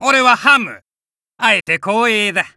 俺はハム。あえて光栄だ。